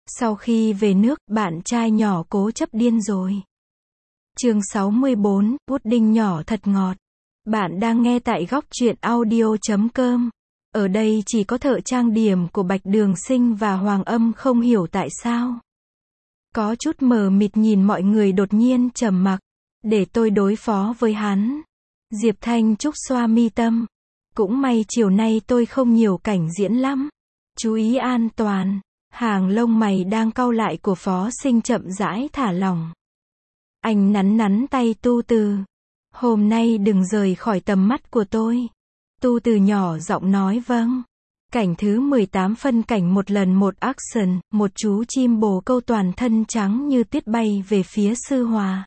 Sau khi về nước, bạn trai nhỏ cố chấp điên rồi. Chương 64, pudding nhỏ thật ngọt. Bạn đang nghe tại góc truyện audio.com. Ở đây chỉ có thợ trang điểm của Bạch Đường Sinh và Hoàng Âm không hiểu tại sao. Có chút mờ mịt nhìn mọi người đột nhiên trầm mặc. Để tôi đối phó với hắn. Diệp Thanh Trúc xoa mi tâm. Cũng may chiều nay tôi không nhiều cảnh diễn lắm. Chú ý an toàn. Hàng lông mày đang cau lại của Phó Sinh chậm rãi thả lỏng. Anh nắn nắn tay Tu Từ. Hôm nay đừng rời khỏi tầm mắt của tôi. Tu Từ nhỏ giọng nói vâng. Cảnh thứ 18 phân cảnh một lần một action, một chú chim bồ câu toàn thân trắng như tuyết bay về phía Sư Hòa.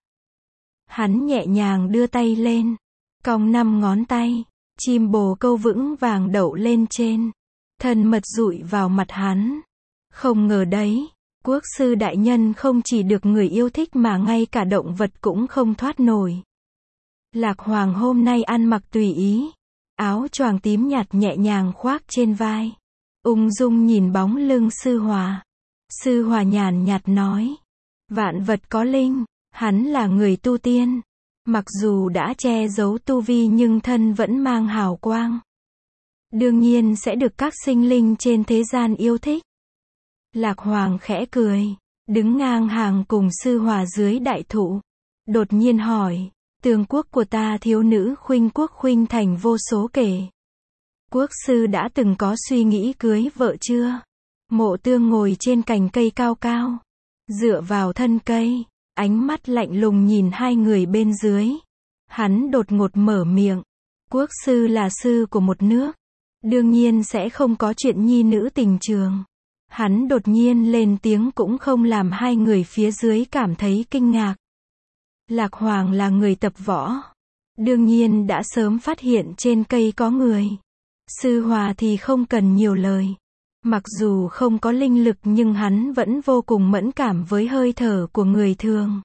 Hắn nhẹ nhàng đưa tay lên, cong 5 ngón tay, chim bồ câu vững vàng đậu lên trên, thân mật dụi vào mặt hắn. Không ngờ đấy, quốc sư đại nhân không chỉ được người yêu thích mà ngay cả động vật cũng không thoát nổi. Lạc Hoàng hôm nay ăn mặc tùy ý, áo choàng tím nhạt nhẹ nhàng khoác trên vai, ung dung nhìn bóng lưng Sư Hòa. Sư Hòa nhàn nhạt nói, vạn vật có linh, hắn là người tu tiên, mặc dù đã che giấu tu vi nhưng thân vẫn mang hào quang. Đương nhiên sẽ được các sinh linh trên thế gian yêu thích. Lạc Hoàng khẽ cười, đứng ngang hàng cùng Sư Hòa dưới đại thụ. Đột nhiên hỏi, tường quốc của ta thiếu nữ khuynh quốc khuynh thành vô số kể. Quốc sư đã từng có suy nghĩ cưới vợ chưa? Mộ Tương ngồi trên cành cây cao cao, dựa vào thân cây, ánh mắt lạnh lùng nhìn hai người bên dưới. Hắn đột ngột mở miệng, quốc sư là sư của một nước, đương nhiên sẽ không có chuyện nhi nữ tình trường. Hắn đột nhiên lên tiếng cũng không làm hai người phía dưới cảm thấy kinh ngạc. Lạc Hoàng là người tập võ, đương nhiên đã sớm phát hiện trên cây có người. Sư Hòa thì không cần nhiều lời. Mặc dù không có linh lực nhưng hắn vẫn vô cùng mẫn cảm với hơi thở của người thường.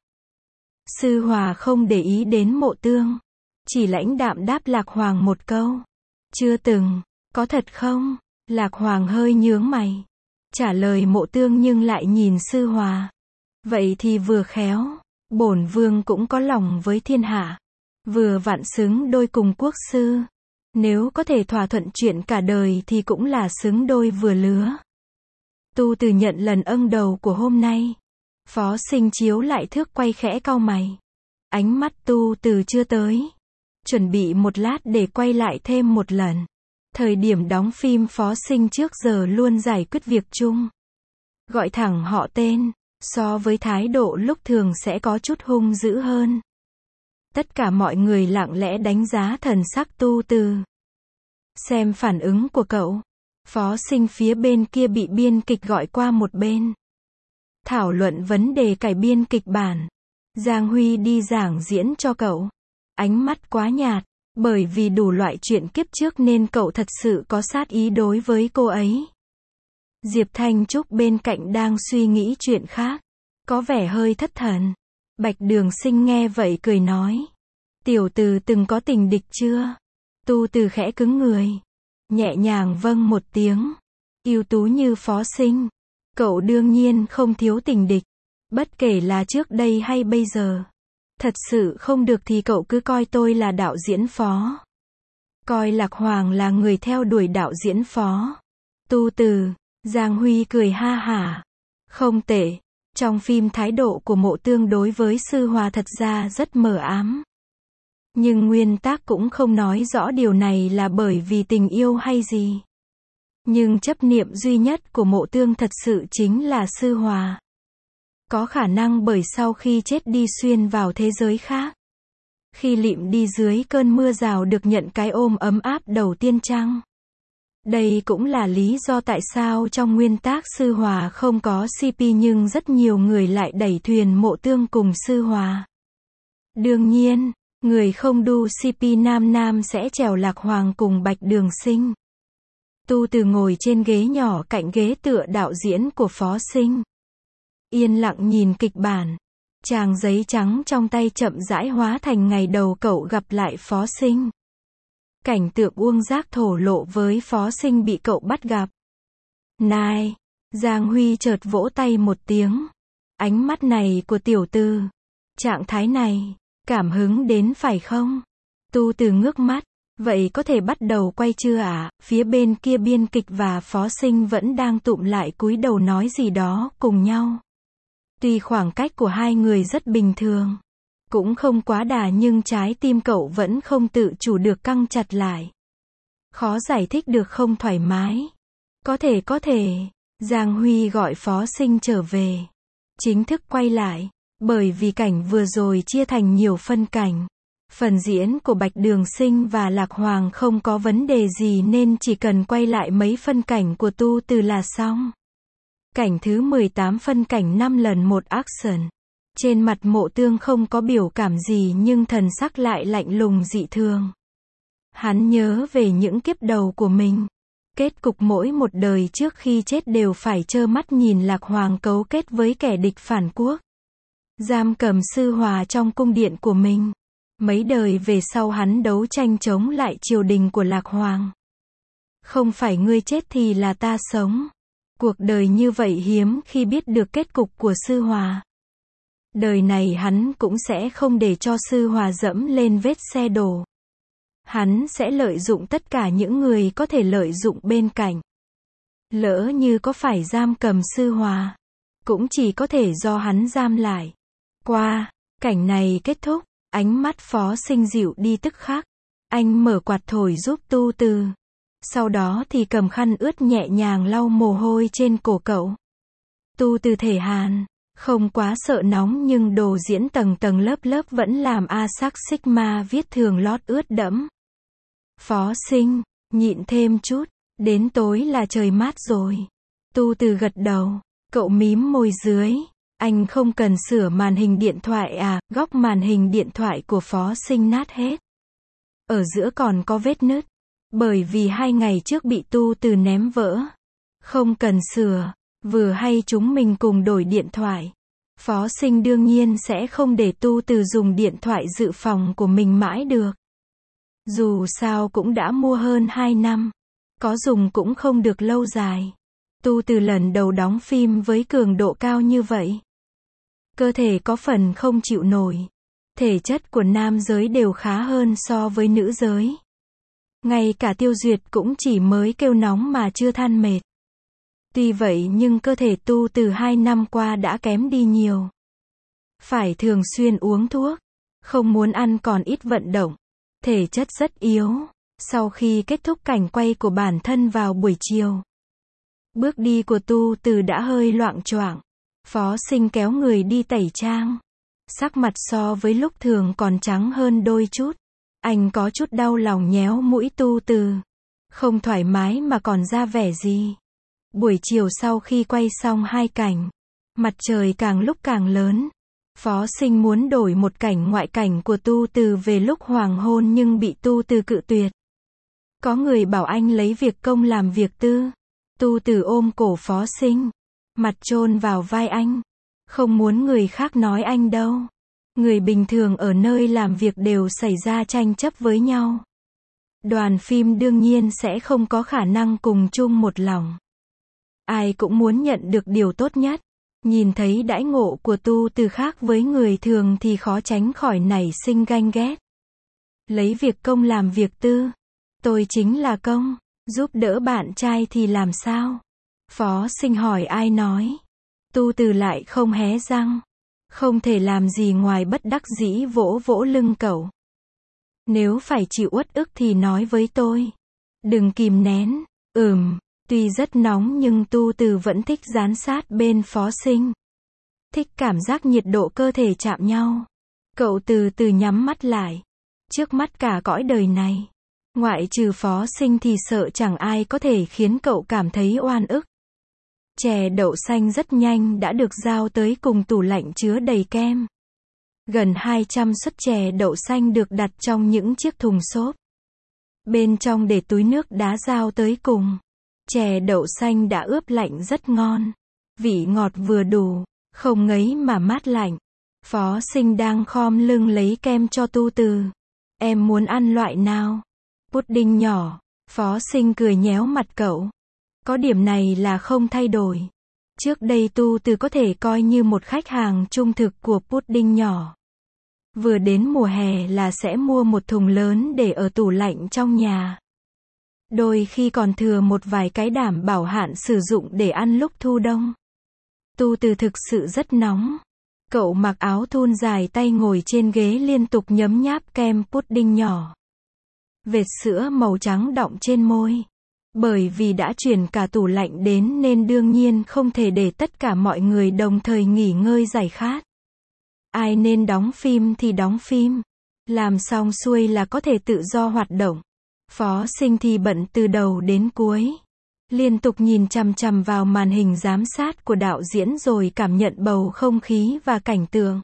Sư Hòa không để ý đến Mộ Tương, chỉ lãnh đạm đáp Lạc Hoàng một câu. Chưa từng, có thật không? Lạc Hoàng hơi nhướng mày. Trả lời Mộ Tương nhưng lại nhìn Sư Hòa. Vậy thì vừa khéo, bổn vương cũng có lòng với thiên hạ. Vừa vặn xứng đôi cùng quốc sư. Nếu có thể thỏa thuận chuyện cả đời thì cũng là xứng đôi vừa lứa. Tu Từ nhận lần âng đầu của hôm nay. Phó Sinh chiếu lại thước quay khẽ cau mày. Ánh mắt Tu Từ chưa tới. Chuẩn bị một lát để quay lại thêm một lần. Thời điểm đóng phim Phó Sinh trước giờ luôn giải quyết việc chung. Gọi thẳng họ tên, so với thái độ lúc thường sẽ có chút hung dữ hơn. Tất cả mọi người lặng lẽ đánh giá thần sắc Tu Từ. Xem phản ứng của cậu. Phó Sinh phía bên kia bị biên kịch gọi qua một bên. Thảo luận vấn đề cải biên kịch bản. Giang Huy đi giảng diễn cho cậu. Ánh mắt quá nhạt. Bởi vì đủ loại chuyện kiếp trước nên cậu thật sự có sát ý đối với cô ấy. Diệp Thanh Trúc bên cạnh đang suy nghĩ chuyện khác. Có vẻ hơi thất thần. Bạch Đường Sinh nghe vậy cười nói. Tiểu Từ từng có tình địch chưa? Tu Từ khẽ cứng người. Nhẹ nhàng vâng một tiếng. Ưu tú như Phó Sinh. Cậu đương nhiên không thiếu tình địch. Bất kể là trước đây hay bây giờ. Thật sự không được thì cậu cứ coi tôi là đạo diễn Phó. Coi Lạc Hoàng là người theo đuổi đạo diễn Phó. Tu Từ. Giang Huy cười ha hả. Không tệ. Trong phim thái độ của Mộ Tương đối với Sư Hòa thật ra rất mờ ám. Nhưng nguyên tác cũng không nói rõ điều này là bởi vì tình yêu hay gì. Nhưng chấp niệm duy nhất của Mộ Tương thật sự chính là Sư Hòa. Có khả năng bởi sau khi chết đi xuyên vào thế giới khác. Khi lịm đi dưới cơn mưa rào được nhận cái ôm ấm áp đầu tiên chăng? Đây cũng là lý do tại sao trong nguyên tác Sư Hòa không có CP nhưng rất nhiều người lại đẩy thuyền Mộ Tương cùng Sư Hòa. Đương nhiên, người không đu CP nam nam sẽ chèo Lạc Hoàng cùng Bạch Đường Sinh. Tu Từ ngồi trên ghế nhỏ cạnh ghế tựa đạo diễn của Phó Sinh. Yên lặng nhìn kịch bản. Trang giấy trắng trong tay chậm rãi hóa thành ngày đầu cậu gặp lại Phó Sinh. Cảnh tượng Uông Giác thổ lộ với Phó Sinh bị cậu bắt gặp. Này, Giang Huy chợt vỗ tay một tiếng. Ánh mắt này của tiểu Từ. Trạng thái này. Cảm hứng đến phải không? Tu Từ ngước mắt. Vậy có thể bắt đầu quay chưa ạ? Phía bên kia biên kịch và phó sinh vẫn đang tụm lại cúi đầu nói gì đó cùng nhau. Tuy khoảng cách của hai người rất bình thường. Cũng không quá đà nhưng trái tim cậu vẫn không tự chủ được căng chặt lại. Khó giải thích được, không thoải mái. Có thể. Giang Huy gọi phó sinh trở về. Chính thức quay lại. Bởi vì cảnh vừa rồi chia thành nhiều phân cảnh. Phần diễn của Bạch Đường Sinh và Lạc Hoàng không có vấn đề gì nên chỉ cần quay lại mấy phân cảnh của Tu Từ là xong. Cảnh thứ 18 phân cảnh 5 lần 1 action. Trên mặt Mộ Tương không có biểu cảm gì nhưng thần sắc lại lạnh lùng dị thường. Hắn nhớ về những kiếp đầu của mình. Kết cục mỗi một đời trước khi chết đều phải trơ mắt nhìn Lạc Hoàng cấu kết với kẻ địch phản quốc. Giam cầm Sư Hòa trong cung điện của mình. Mấy đời về sau hắn đấu tranh chống lại triều đình của Lạc Hoàng. Không phải ngươi chết thì là ta sống. Cuộc đời như vậy hiếm khi biết được kết cục của Sư Hòa. Đời này hắn cũng sẽ không để cho Sư Hòa dẫm lên vết xe đổ. Hắn sẽ lợi dụng tất cả những người có thể lợi dụng bên cạnh. Lỡ như có phải giam cầm Sư Hòa, cũng chỉ có thể do hắn giam lại. Qua, cảnh này kết thúc, ánh mắt phó sinh dịu đi tức khắc. Anh mở quạt thổi giúp Tu Từ. Sau đó thì cầm khăn ướt nhẹ nhàng lau mồ hôi trên cổ cậu. Tu Từ thể hàn, không quá sợ nóng nhưng đồ diễn tầng tầng lớp lớp vẫn làm Asac Sigma viết thường lót ướt đẫm. Phó sinh, nhịn thêm chút, đến tối là trời mát rồi. Tu Từ gật đầu, cậu mím môi dưới. Anh không cần sửa màn hình điện thoại à, góc màn hình điện thoại của phó sinh nát hết. Ở giữa còn có vết nứt. Bởi vì 2 ngày trước bị Tu Từ ném vỡ. Không cần sửa, vừa hay chúng mình cùng đổi điện thoại. Phó sinh đương nhiên sẽ không để Tu Từ dùng điện thoại dự phòng của mình mãi được. Dù sao cũng đã mua hơn 2 năm. Có dùng cũng không được lâu dài. Tu Từ lần đầu đóng phim với cường độ cao như vậy. Cơ thể có phần không chịu nổi. Thể chất của nam giới đều khá hơn so với nữ giới. Ngay cả Tiêu Duyệt cũng chỉ mới kêu nóng mà chưa than mệt. Tuy vậy nhưng cơ thể Tu Từ 2 năm qua đã kém đi nhiều. Phải thường xuyên uống thuốc. Không muốn ăn còn ít vận động. Thể chất rất yếu. Sau khi kết thúc cảnh quay của bản thân vào buổi chiều, bước đi của Tu Từ đã hơi loạng choạng. Phó sinh kéo người đi tẩy trang. Sắc mặt so với lúc thường còn trắng hơn đôi chút. Anh có chút đau lòng nhéo mũi Tu Từ. Không thoải mái mà còn ra vẻ gì. Buổi chiều sau khi quay xong 2 cảnh, mặt trời càng lúc càng lớn. Phó sinh muốn đổi một cảnh ngoại cảnh của Tu Từ về lúc hoàng hôn nhưng bị Tu Từ cự tuyệt. Có người bảo anh lấy việc công làm việc tư. Tu Từ ôm cổ phó sinh. Mặt chôn vào vai anh. Không muốn người khác nói anh đâu. Người bình thường ở nơi làm việc đều xảy ra tranh chấp với nhau. Đoàn phim đương nhiên sẽ không có khả năng cùng chung một lòng. Ai cũng muốn nhận được điều tốt nhất. Nhìn thấy đãi ngộ của Tu Từ khác với người thường thì khó tránh khỏi nảy sinh ganh ghét. Lấy việc công làm việc tư. Tôi chính là công. Giúp đỡ bạn trai thì làm sao? Phó sinh hỏi ai nói. Tu Từ lại không hé răng. Không thể làm gì ngoài bất đắc dĩ vỗ vỗ lưng cậu. Nếu phải chịu uất ức thì nói với tôi. Đừng kìm nén. Tuy rất nóng nhưng Tu Từ vẫn thích dán sát bên phó sinh. Thích cảm giác nhiệt độ cơ thể chạm nhau. Cậu từ từ nhắm mắt lại. Trước mắt cả cõi đời này, ngoại trừ phó sinh thì sợ chẳng ai có thể khiến cậu cảm thấy oan ức. Chè đậu xanh rất nhanh đã được giao tới cùng tủ lạnh chứa đầy kem. Gần 200 suất chè đậu xanh được đặt trong những chiếc thùng xốp. Bên trong để túi nước đá giao tới cùng. Chè đậu xanh đã ướp lạnh rất ngon. Vị ngọt vừa đủ, không ngấy mà mát lạnh. Phó sinh đang khom lưng lấy kem cho Tu Từ. Em muốn ăn loại nào? Pudding nhỏ. Phó sinh cười nhéo mặt cậu. Có điểm này là không thay đổi. Trước đây Tu Từ có thể coi như một khách hàng trung thực của Pudding nhỏ. Vừa đến mùa hè là sẽ mua một thùng lớn để ở tủ lạnh trong nhà. Đôi khi còn thừa một vài cái đảm bảo hạn sử dụng để ăn lúc thu đông. Tu Từ thực sự rất nóng. Cậu mặc áo thun dài tay ngồi trên ghế liên tục nhấm nháp kem pudding nhỏ. Vệt sữa màu trắng đọng trên môi. Bởi vì đã chuyển cả tủ lạnh đến nên đương nhiên không thể để tất cả mọi người đồng thời nghỉ ngơi giải khát. Ai nên đóng phim thì đóng phim. Làm xong xuôi là có thể tự do hoạt động. Phó Sinh thì bận từ đầu đến cuối. Liên tục nhìn chằm chằm vào màn hình giám sát của đạo diễn rồi cảm nhận bầu không khí và cảnh tượng.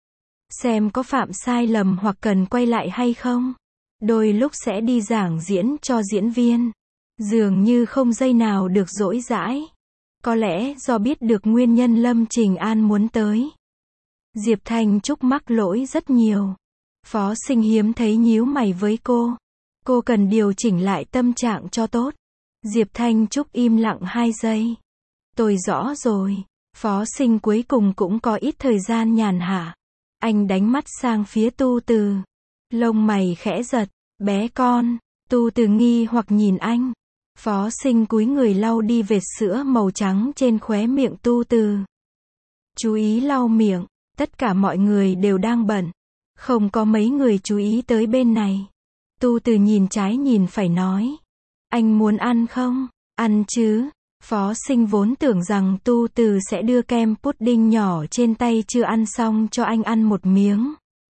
Xem có phạm sai lầm hoặc cần quay lại hay không. Đôi lúc sẽ đi giảng diễn cho diễn viên. Dường như không giây nào được dỗi dãi. Có lẽ do biết được nguyên nhân Lâm Trình An muốn tới. Diệp Thanh Trúc mắc lỗi rất nhiều. Phó Sinh hiếm thấy nhíu mày với cô. Cô cần điều chỉnh lại tâm trạng cho tốt. Diệp Thanh Trúc im lặng 2 giây. Tôi rõ rồi. Phó Sinh cuối cùng cũng có ít thời gian nhàn hạ. Anh đánh mắt sang phía Tu Từ. Lông mày khẽ giật. Bé con. Tu Từ nghi hoặc nhìn anh. Phó Sinh cúi người lau đi vệt sữa màu trắng trên khóe miệng Tu Từ. Chú ý lau miệng. Tất cả mọi người đều đang bận. Không có mấy người chú ý tới bên này. Tu Từ nhìn trái nhìn phải nói. Anh muốn ăn không? Ăn chứ. Phó Sinh vốn tưởng rằng Tu Từ sẽ đưa kem pudding nhỏ trên tay chưa ăn xong cho anh ăn một miếng.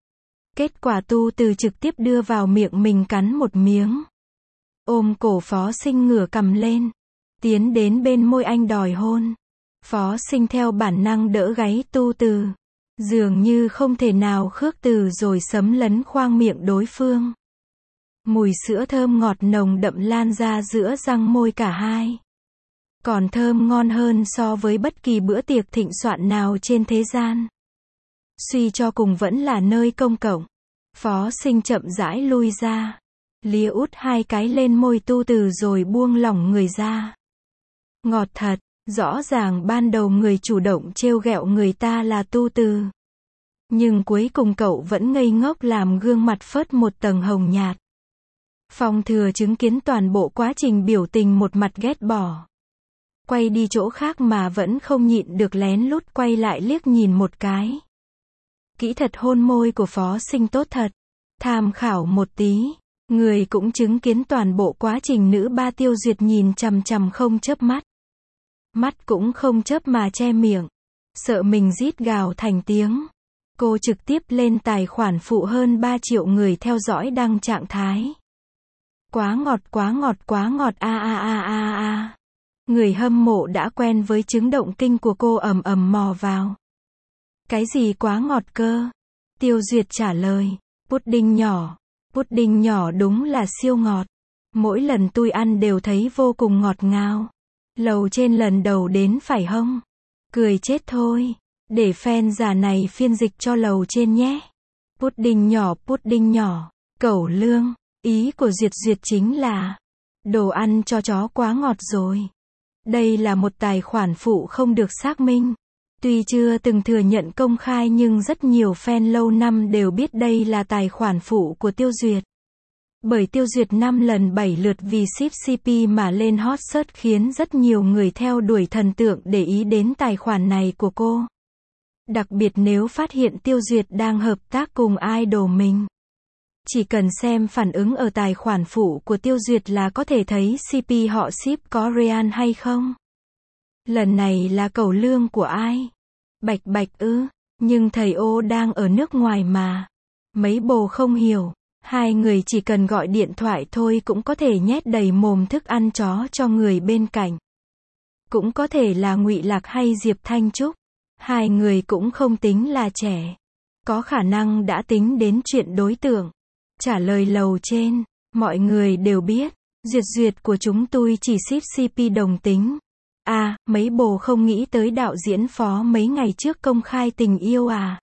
Kết quả Tu Từ trực tiếp đưa vào miệng mình cắn một miếng. Ôm cổ Phó Sinh ngửa cằm lên. Tiến đến bên môi anh đòi hôn. Phó Sinh theo bản năng đỡ gáy Tu Từ. Dường như không thể nào khước từ rồi sấm lấn khoang miệng đối phương. Mùi sữa thơm ngọt nồng đậm lan ra giữa răng môi cả hai. Còn thơm ngon hơn so với bất kỳ bữa tiệc thịnh soạn nào trên thế gian. Suy cho cùng vẫn là nơi công cộng. Phó Sinh chậm rãi lui ra. Lia út 2 cái lên môi Tu Từ rồi buông lỏng người ra. Ngọt thật. Rõ ràng ban đầu người chủ động trêu ghẹo người ta là Tu Từ. Nhưng cuối cùng cậu vẫn ngây ngốc làm gương mặt phớt một tầng hồng nhạt. Phong Thừa chứng kiến toàn bộ quá trình biểu tình một mặt ghét bỏ. Quay đi chỗ khác mà vẫn không nhịn được lén lút quay lại liếc nhìn một cái. Kỹ thuật hôn môi của Phó Sinh tốt thật. Tham khảo một tí. Người cũng chứng kiến toàn bộ quá trình nữ ba Tiêu Duyệt nhìn chằm chằm không chớp mắt. Mắt cũng không chớp mà che miệng. Sợ mình rít gào thành tiếng. Cô trực tiếp lên tài khoản phụ hơn 3 triệu người theo dõi đăng trạng thái. Quá ngọt quá ngọt quá ngọt a a a a a. Người hâm mộ đã quen với chứng động kinh của cô ầm ầm mò vào. Cái gì quá ngọt cơ? Tiêu Duyệt trả lời. Pudding nhỏ. Pudding nhỏ đúng là siêu ngọt. Mỗi lần tôi ăn đều thấy vô cùng ngọt ngào. Lầu trên lần đầu đến phải không? Cười chết thôi. Để fan già này phiên dịch cho lầu trên nhé. Pudding nhỏ, cẩu lương. Ý của Duyệt chính là đồ ăn cho chó quá ngọt rồi. Đây là một tài khoản phụ không được xác minh. Tuy chưa từng thừa nhận công khai nhưng rất nhiều fan lâu năm đều biết đây là tài khoản phụ của Tiêu Duyệt. Bởi Tiêu Duyệt 5 lần 7 lượt vì ship CP mà lên hot search khiến rất nhiều người theo đuổi thần tượng để ý đến tài khoản này của cô. Đặc biệt nếu phát hiện Tiêu Duyệt đang hợp tác cùng idol mình. Chỉ cần xem phản ứng ở tài khoản phụ của Tiêu Duyệt là có thể thấy CP họ ship có real hay không. Lần này là cẩu lương của ai? Bạch Bạch ư? Nhưng thầy ô đang ở nước ngoài mà. Mấy bồ không hiểu. 2 người chỉ cần gọi điện thoại thôi cũng có thể nhét đầy mồm thức ăn chó cho người bên cạnh. Cũng có thể là Ngụy Lạc hay Diệp Thanh Trúc. 2 người cũng không tính là trẻ. Có khả năng đã tính đến chuyện đối tượng. Trả lời lầu trên. Mọi người đều biết. Duyệt của chúng tôi chỉ ship CP đồng tính. À, mấy bồ không nghĩ tới đạo diễn Phó mấy ngày trước công khai tình yêu à?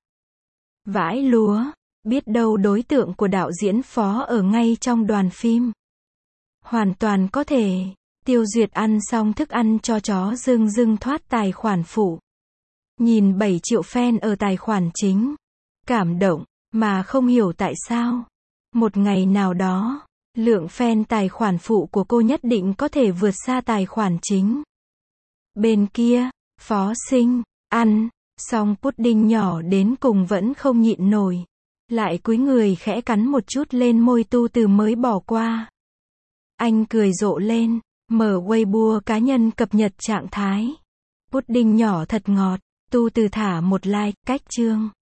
Vãi lúa. Biết đâu đối tượng của đạo diễn Phó ở ngay trong đoàn phim. Hoàn toàn có thể. Tiêu Duyệt ăn xong thức ăn cho chó dưng dưng thoát tài khoản phụ. Nhìn 7 triệu fan ở tài khoản chính. Cảm động, mà không hiểu tại sao. Một ngày nào đó, lượng fan tài khoản phụ của cô nhất định có thể vượt xa tài khoản chính. Bên kia, Phó Sinh, ăn, xong pudding nhỏ đến cùng vẫn không nhịn nổi. Lại cúi người khẽ cắn một chút lên môi Tu Từ mới bỏ qua. Anh cười rộ lên, mở Weibo cá nhân cập nhật trạng thái. Pudding nhỏ thật ngọt, Tu Từ thả một like, cách chương.